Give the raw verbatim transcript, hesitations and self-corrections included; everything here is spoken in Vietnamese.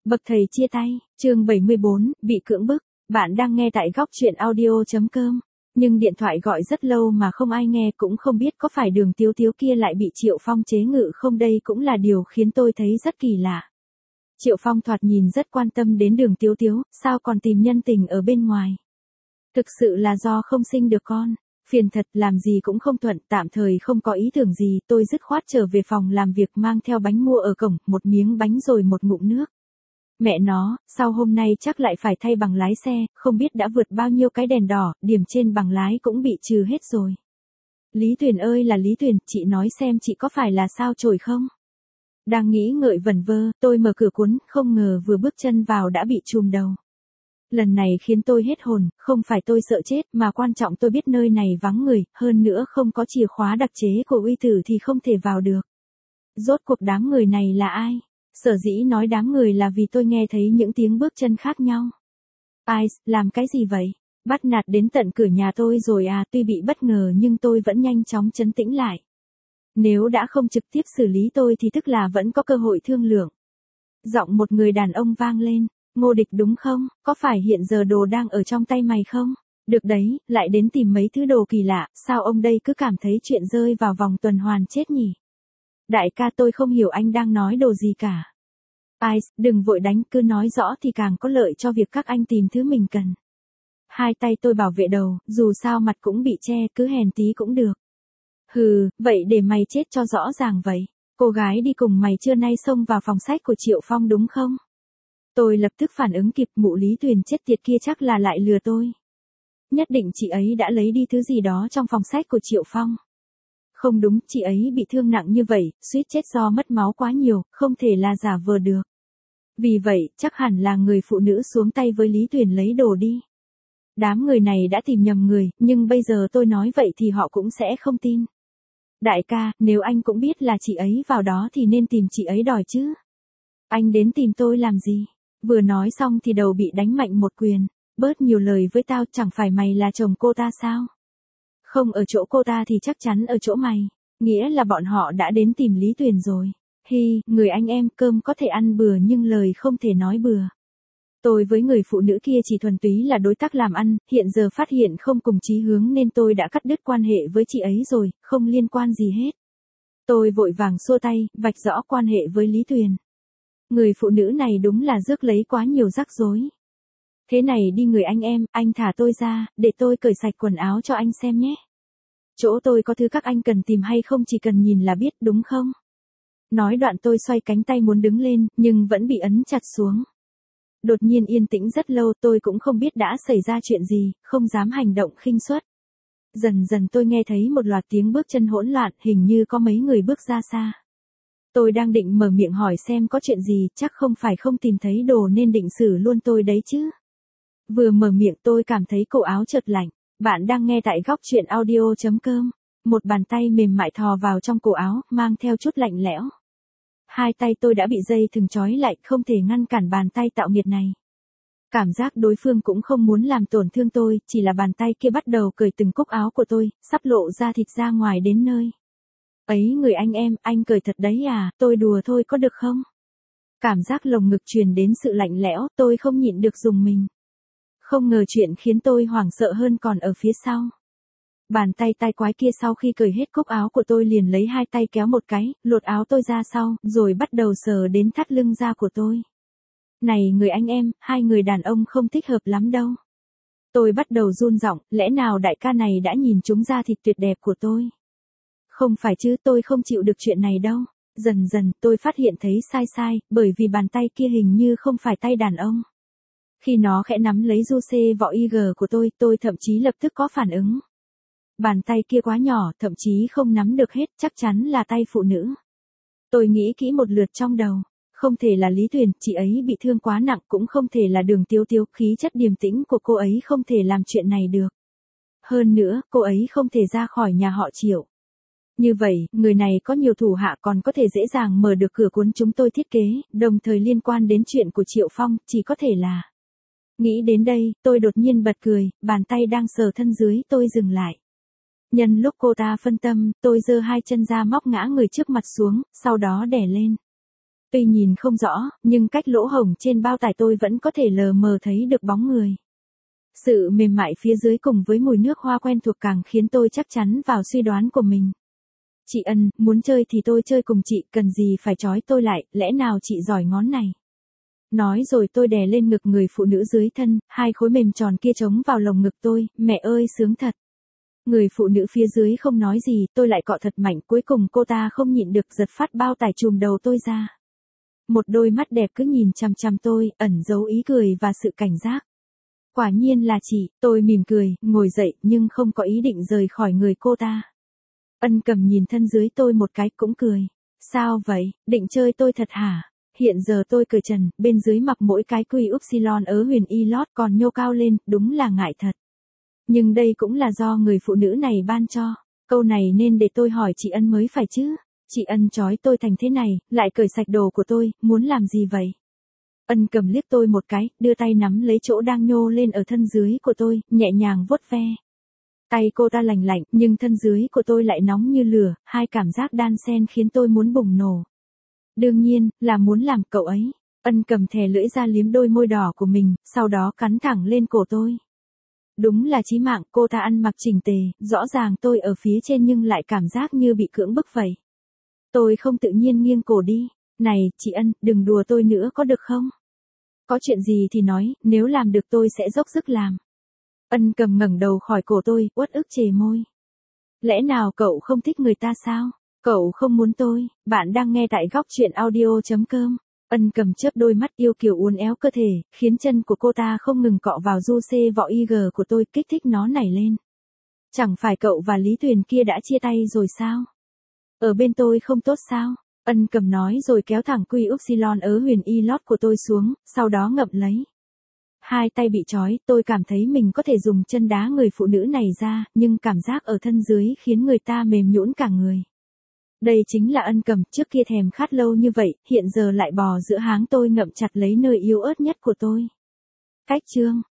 Bậc thầy chia tay, chương bảy mươi bốn, bị cưỡng bức. Bạn đang nghe tại góc truyện audio chấm com. Nhưng điện thoại gọi rất lâu mà không ai nghe, cũng không biết có phải Đường Tiếu Tiếu kia lại bị Triệu Phong chế ngự không, đây cũng là điều khiến tôi thấy rất kỳ lạ. Triệu Phong thoạt nhìn rất quan tâm đến Đường Tiếu Tiếu, sao còn tìm nhân tình ở bên ngoài. Thực sự là do không sinh được con. Phiền thật, làm gì cũng không thuận, tạm thời không có ý tưởng gì, tôi dứt khoát trở về phòng làm việc, mang theo bánh mua ở cổng, một miếng bánh rồi một ngụm nước. Mẹ nó, sau hôm nay chắc lại phải thay bằng lái xe, không biết đã vượt bao nhiêu cái đèn đỏ, điểm trên bằng lái cũng bị trừ hết rồi. Lý Tuyền ơi là Lý Tuyền, chị nói xem chị có phải là sao chổi không? Đang nghĩ ngợi vẩn vơ, tôi mở cửa cuốn, không ngờ vừa bước chân vào đã bị chùm đầu. Lần này khiến tôi hết hồn, không phải tôi sợ chết mà quan trọng tôi biết nơi này vắng người, hơn nữa không có chìa khóa đặc chế của uy tử thì không thể vào được. Rốt cuộc đám người này là ai? Sở dĩ nói đám người là vì tôi nghe thấy những tiếng bước chân khác nhau. Ai, làm cái gì vậy? Bắt nạt đến tận cửa nhà tôi rồi à? Tuy bị bất ngờ nhưng tôi vẫn nhanh chóng trấn tĩnh lại. Nếu đã không trực tiếp xử lý tôi thì tức là vẫn có cơ hội thương lượng. Giọng một người đàn ông vang lên. Ngô Địch đúng không? Có phải hiện giờ đồ đang ở trong tay mày không? Được đấy, lại đến tìm mấy thứ đồ kỳ lạ, sao ông đây cứ cảm thấy chuyện rơi vào vòng tuần hoàn chết nhỉ? Đại ca, tôi không hiểu anh đang nói đồ gì cả. Ai, đừng vội đánh, cứ nói rõ thì càng có lợi cho việc các anh tìm thứ mình cần. Hai tay tôi bảo vệ đầu, dù sao mặt cũng bị che, cứ hèn tí cũng được. Hừ, vậy để mày chết cho rõ ràng vậy. Cô gái đi cùng mày trưa nay xông vào phòng sách của Triệu Phong đúng không? Tôi lập tức phản ứng kịp, mụ Lý Tuyền chết tiệt kia chắc là lại lừa tôi. Nhất định chị ấy đã lấy đi thứ gì đó trong phòng sách của Triệu Phong. Không đúng, chị ấy bị thương nặng như vậy, suýt chết do mất máu quá nhiều, không thể là giả vờ được. Vì vậy, chắc hẳn là người phụ nữ xuống tay với Lý Tuyền lấy đồ đi. Đám người này đã tìm nhầm người, nhưng bây giờ tôi nói vậy thì họ cũng sẽ không tin. Đại ca, nếu anh cũng biết là chị ấy vào đó thì nên tìm chị ấy đòi chứ. Anh đến tìm tôi làm gì? Vừa nói xong thì đầu bị đánh mạnh một quyền. Bớt nhiều lời với tao, chẳng phải mày là chồng cô ta sao? Không ở chỗ cô ta thì chắc chắn ở chỗ mày. Nghĩa là bọn họ đã đến tìm Lý Tuyền rồi. Hi, người anh em, cơm có thể ăn bừa nhưng lời không thể nói bừa. Tôi với người phụ nữ kia chỉ thuần túy là đối tác làm ăn, hiện giờ phát hiện không cùng chí hướng nên tôi đã cắt đứt quan hệ với chị ấy rồi, không liên quan gì hết. Tôi vội vàng xua tay, vạch rõ quan hệ với Lý Tuyền. Người phụ nữ này đúng là rước lấy quá nhiều rắc rối. Thế này đi người anh em, anh thả tôi ra, để tôi cởi sạch quần áo cho anh xem nhé. Chỗ tôi có thứ các anh cần tìm hay không chỉ cần nhìn là biết đúng không? Nói đoạn tôi xoay cánh tay muốn đứng lên, nhưng vẫn bị ấn chặt xuống. Đột nhiên yên tĩnh rất lâu, tôi cũng không biết đã xảy ra chuyện gì, không dám hành động khinh suất. Dần dần tôi nghe thấy một loạt tiếng bước chân hỗn loạn, hình như có mấy người bước ra xa. Tôi đang định mở miệng hỏi xem có chuyện gì, chắc không phải không tìm thấy đồ nên định xử luôn tôi đấy chứ. Vừa mở miệng tôi cảm thấy cổ áo chợt lạnh. Bạn đang nghe tại góc truyện audio chấm com. Một bàn tay mềm mại thò vào trong cổ áo, mang theo chút lạnh lẽo. Hai tay tôi đã bị dây thừng trói lại, không thể ngăn cản bàn tay tạo nghiệt này. Cảm giác đối phương cũng không muốn làm tổn thương tôi, chỉ là bàn tay kia bắt đầu cởi từng cúc áo của tôi, sắp lộ ra thịt ra ngoài đến nơi. Ấy người anh em, anh cười thật đấy à, tôi đùa thôi có được không? Cảm giác lồng ngực truyền đến sự lạnh lẽo, tôi không nhịn được rùng mình. Không ngờ chuyện khiến tôi hoảng sợ hơn còn ở phía sau. Bàn tay tai quái kia sau khi cởi hết cúc áo của tôi liền lấy hai tay kéo một cái, lột áo tôi ra sau, rồi bắt đầu sờ đến thắt lưng da của tôi. Này người anh em, hai người đàn ông không thích hợp lắm đâu. Tôi bắt đầu run giọng, lẽ nào đại ca này đã nhìn trúng da thịt tuyệt đẹp của tôi? Không phải chứ, tôi không chịu được chuyện này đâu. Dần dần tôi phát hiện thấy sai sai, bởi vì bàn tay kia hình như không phải tay đàn ông. Khi nó khẽ nắm lấy du xê vỏ i giê của tôi, tôi thậm chí lập tức có phản ứng. Bàn tay kia quá nhỏ, thậm chí không nắm được hết, chắc chắn là tay phụ nữ. Tôi nghĩ kỹ một lượt trong đầu. Không thể là Lý Tuyền, chị ấy bị thương quá nặng, cũng không thể là Đường Tiếu Tiếu, khí chất điềm tĩnh của cô ấy không thể làm chuyện này được. Hơn nữa, cô ấy không thể ra khỏi nhà họ Triệu. Như vậy, người này có nhiều thủ hạ còn có thể dễ dàng mở được cửa cuốn chúng tôi thiết kế, đồng thời liên quan đến chuyện của Triệu Phong, chỉ có thể là. Nghĩ đến đây, tôi đột nhiên bật cười, bàn tay đang sờ thân dưới tôi dừng lại. Nhân lúc cô ta phân tâm, tôi giơ hai chân ra móc ngã người trước mặt xuống, sau đó đè lên. Tuy nhìn không rõ, nhưng cách lỗ hổng trên bao tải tôi vẫn có thể lờ mờ thấy được bóng người. Sự mềm mại phía dưới cùng với mùi nước hoa quen thuộc càng khiến tôi chắc chắn vào suy đoán của mình. Chị Ân, muốn chơi thì tôi chơi cùng chị, cần gì phải trói tôi lại, lẽ nào chị giỏi ngón này. Nói rồi tôi đè lên ngực người phụ nữ dưới thân, hai khối mềm tròn kia trống vào lồng ngực tôi, mẹ ơi sướng thật. Người phụ nữ phía dưới không nói gì, tôi lại cọ thật mạnh, cuối cùng cô ta không nhịn được giật phát bao tải chùm đầu tôi ra. Một đôi mắt đẹp cứ nhìn chằm chằm tôi, ẩn giấu ý cười và sự cảnh giác. Quả nhiên là chị, tôi mỉm cười, ngồi dậy nhưng không có ý định rời khỏi người cô ta. Ân Cầm nhìn thân dưới tôi một cái cũng cười. Sao vậy, định chơi tôi thật hả? Hiện giờ tôi cởi trần, bên dưới mặc mỗi cái quy upsilon ớ huyền y lót còn nhô cao lên, đúng là ngại thật. Nhưng đây cũng là do người phụ nữ này ban cho. Câu này nên để tôi hỏi chị Ân mới phải chứ. Chị Ân trói tôi thành thế này, lại cởi sạch đồ của tôi, muốn làm gì vậy? Ân Cầm liếc tôi một cái, đưa tay nắm lấy chỗ đang nhô lên ở thân dưới của tôi, nhẹ nhàng vuốt ve. Tay cô ta lành lạnh, nhưng thân dưới của tôi lại nóng như lửa, hai cảm giác đan xen khiến tôi muốn bùng nổ. Đương nhiên, là muốn làm cậu ấy. Ân Cầm thè lưỡi ra liếm đôi môi đỏ của mình, sau đó cắn thẳng lên cổ tôi. Đúng là chí mạng, cô ta ăn mặc chỉnh tề, rõ ràng tôi ở phía trên nhưng lại cảm giác như bị cưỡng bức vậy. Tôi không tự nhiên nghiêng cổ đi. Này, chị Ân, đừng đùa tôi nữa có được không? Có chuyện gì thì nói, nếu làm được tôi sẽ dốc sức làm. Ân Cầm ngẩng đầu khỏi cổ tôi, uất ức chề môi. Lẽ nào cậu không thích người ta sao? Cậu không muốn tôi? Bạn đang nghe tại góc truyện audio chấm com. Ân Cầm chớp đôi mắt yêu kiều uốn éo cơ thể, khiến chân của cô ta không ngừng cọ vào du xê vỏ i giê của tôi, kích thích nó nảy lên. Chẳng phải cậu và Lý Tuyền kia đã chia tay rồi sao? Ở bên tôi không tốt sao? Ân Cầm nói rồi kéo thẳng quy upsilon ớ huyền y lót của tôi xuống, sau đó ngậm lấy. Hai tay bị trói, tôi cảm thấy mình có thể dùng chân đá người phụ nữ này ra, nhưng cảm giác ở thân dưới khiến người ta mềm nhũn cả người. Đây chính là Ân Cầm, trước kia thèm khát lâu như vậy, hiện giờ lại bò giữa háng tôi ngậm chặt lấy nơi yếu ớt nhất của tôi. Cách chương